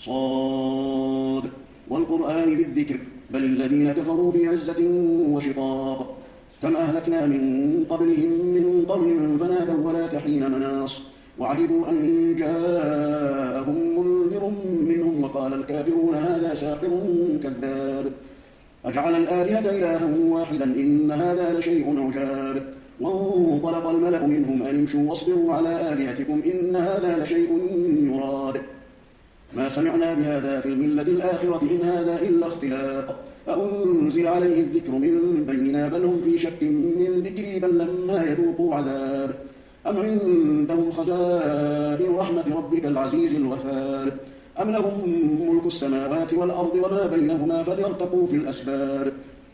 صاد والقرآن ذي الذكر بل الذين كفروا في عزة وشقاق كم أهلكنا من قبلهم من قرن فنادوا ولا تحين مناص وعجبوا أن جاءهم منذر منهم وقال الكافرون هذا ساحر كذاب أجعل الآلهة إلها واحدا إن هذا لشيء عجاب وانطلق الملأ منهم أن امشوا واصبروا على آلهتكم إن هذا لشيء يراد ما سمعنا بهذا في الملة الآخرة إن هذا إلا اختلاق أأنزل عليه الذكر من بيننا بل هم في شك من ذكري بل لما يذوقوا عذاب أم عندهم خزائن رحمة ربك العزيز الوهاب أم لهم ملك السماوات والأرض وما بينهما فليرتقوا في الأسباب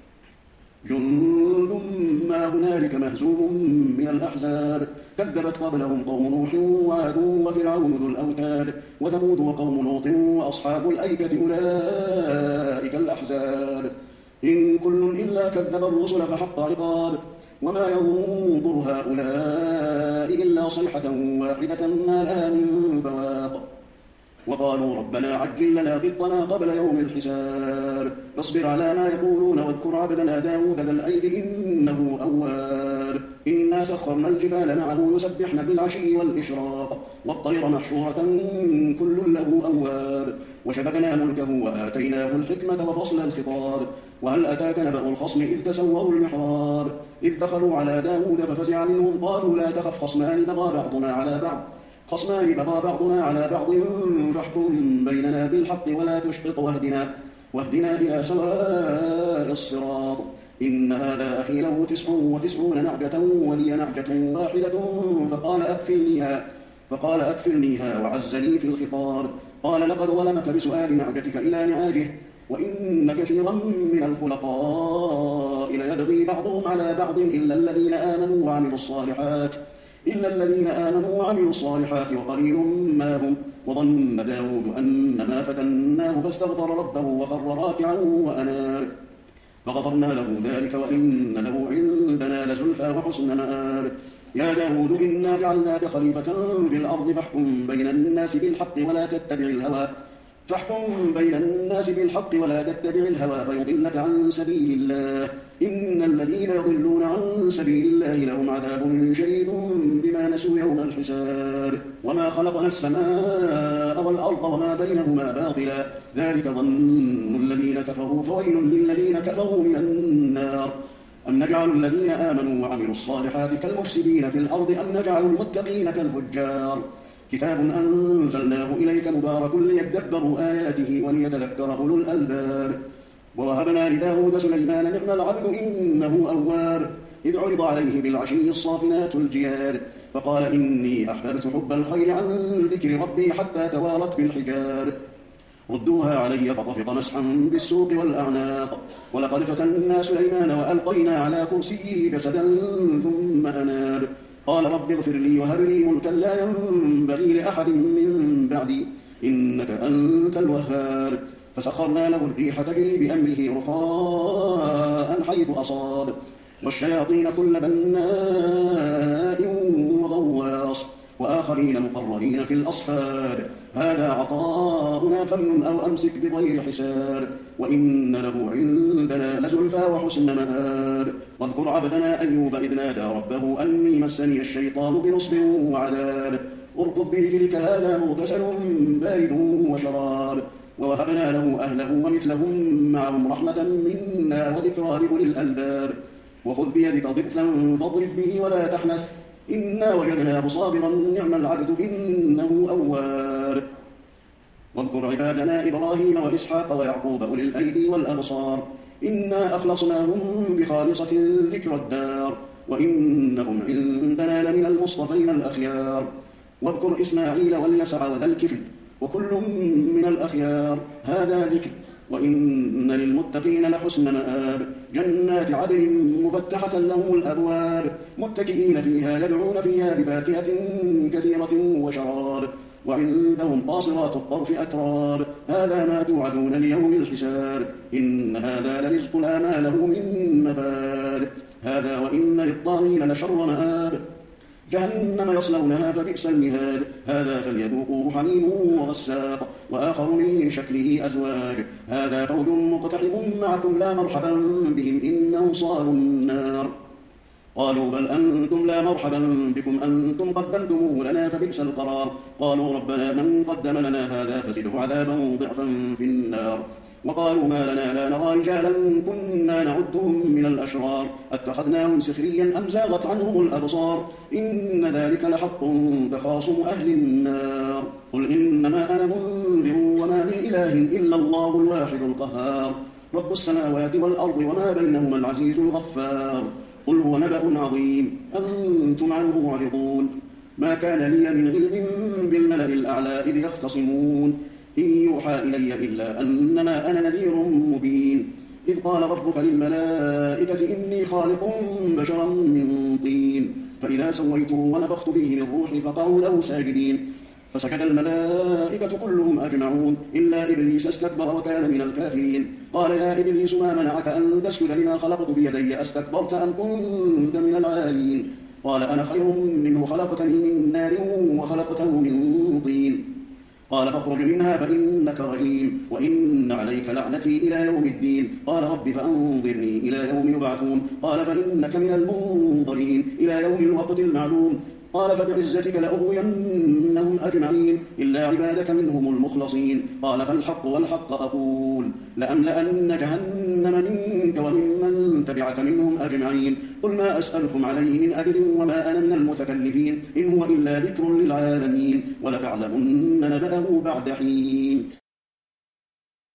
جند ما هنالك مهزوم من الأحزاب كذبت قبلهم قوم نوح وعاد وفرعون ذو الأوتاد وثمود وقوم لوط وأصحاب الأيكة أولئك الأحزاب إن كل إلا كذب الرسل فحق عقاب وما ينظر هؤلاء إلا صيحة واحدة ما لها من فواق وقالوا ربنا عجل لنا قطنا قبل يوم الحساب فاصبر على ما يقولون واذكر عبدنا داود ذا الأيد إنه أواب إنا سخرنا الجبال معه يسبحن بالعشي والإشراق والطير محشورة كل له أواب وشددنا ملكه وآتيناه الحكمة وفصل الخطاب وهل أتاك نبأ الخصم إذ تسوروا المحراب إذ دخلوا على داود ففزع منهم قالوا لا تخف خصمان بغى بعضنا على بعض فاحكم بيننا بالحق ولا تشطط واهدنا إلى سواء الصراط إن هذا أخي له 99 نعجة ولي نعجة واحدة فقال أكفلنيها وعزني في الخطاب قال لقد ظلمك بسؤال نعجتك إلى نعاجه وإن كثيرا من الخلقاء ليبغي بعضهم على بعض إلا الذين آمنوا وعملوا الصالحات وقليل ما هم وظن داود أن ما فتناه فاستغفر ربه وخر راكعا وأناب فغفرنا له ذلك وإن له عندنا لزلفى وحسن مآب يا داود إنا جعلناك خليفة في الأرض فاحكم بين الناس بالحق ولا تتبع الهوى فيضلك عن سبيل الله إن الذين يضلون عن سبيل الله لهم عذاب شديد بما نسوا يوم الحساب وما خلقنا السماء والأرض وما بينهما باطلا ذلك ظن الذين كفروا فويل للذين كفروا من النار أم نجعل الذين آمنوا وعملوا الصالحات كالمفسدين في الأرض أم نجعل المتقين كالفجار كتاب أنزلناه إليك مبارك ليدبروا آياته وليتذكر أولو الألباب ووهبنا لداود سليمان نعم العبد إنه أواب إذ عرض عليه بالعشي الصافنات الجياد فقال إني أحببت حب الخير عن ذكر ربي حتى توارت بالحجاب ردوها علي فطفق مسحا بالسوق والأعناق ولقد فتنا سليمان وألقينا على كرسيه جسدا ثم أناب قال رب اغفر لي وهب لي ملكا لا ينبغي لأحد من بعدي إنك أنت الوهاب فسخرنا له الريح تجري بأمره رخاء حيث أصاب والشياطين كل بناء وغواص وآخرين مقرنين في الأصفاد هذا عطاؤنا فمن أو أمسك بغير حساب وإن له عندنا لزلفى وحسن مآب واذكر عبدنا أيوب إذ نادى ربه أني مسني الشيطان بنصب وعذاب اركض برجلك هذا مغتسل بارد وشراب ووهبنا له أهله ومثلهم معهم رحمة منا وذكرى لأولي الألباب وخذ بيدك ضغثا فاضرب به ولا تحنث إنا وجدناه صابرا نعم العبد إنه أواب واذكر عبادنا إبراهيم وإسحاق ويعقوب أولي الأيدي والأبصار إنا أخلصناهم بخالصة ذكر الدار وإنهم عندنا لمن المصطفين الأخيار واذكر إسماعيل واليسع وذا الكفل وكل من الأخيار هذا ذكر وإن للمتقين لحسن مآب جنات عدن مفتحة لهم الأبواب متكئين فيها يدعون فيها بفاكهة كثيرة وشراب وعندهم قاصرات الطرف أتراب هذا ما توعدون ليوم الحساب إن هذا لرزقنا ما له من نفاد هذا وإن للطاغين لشر مآب جهنم يصلونها فبئس المهاد هذا فليذوقوه حميم وغساق وآخر من شكله أزواج هذا فوج مقتحم معكم لا مرحبا بهم إنهم صالوا النار قالوا بل أنتم لا مرحبا بكم أنتم قدمتموه لنا فبئس القرار قالوا ربنا من قدم لنا هذا فزده عذابا ضعفا في النار وقالوا ما لنا لا نرى رجالا كنا نعدهم من الأشرار أتخذناهم سخريا أم زاغت عنهم الأبصار إن ذلك لحق تخاصم أهل النار قل إنما أنا منذر وما من إله إلا الله الواحد القهار رب السماوات والأرض وما بينهما العزيز الغفار قل هو نبأ عظيم أنتم عنه معرضون ما كان لي من علم بالملأ الأعلى إذ يختصمون إن يوحى إلي إلا أنما أنا نذير مبين إذ قال ربك للملائكة إني خالق بشرا من طين فإذا سويته ونفخت فيه من روحي فقعوا له ساجدين فسجد الملائكة كلهم أجمعون إلا إبليس استكبر وكان من الكافرين قال يا إبليس ما منعك أن تسجد لما خلقت بيدي أستكبرت أم كنت من العالين قال أنا خير منه خلقتني من نار وخلقته من طين قال فاخرج منها فإنك رجيم وإن عليك لعنتي إلى يوم الدين قال رب فأنظرني إلى يوم يبعثون قال فإنك من المنظرين إلى يوم الوقت المعلوم قال فبعزتك لأغوينهم أجمعين إلا عبادك منهم المخلصين قال فالحق والحق أقول لأملأن جهنم منك وممن تبعك منهم أجمعين قل ما أسألكم عليه من أجر وما أنا من المتكلفين إن هو إلا ذكر للعالمين ولتعلمن نبأه بعد حين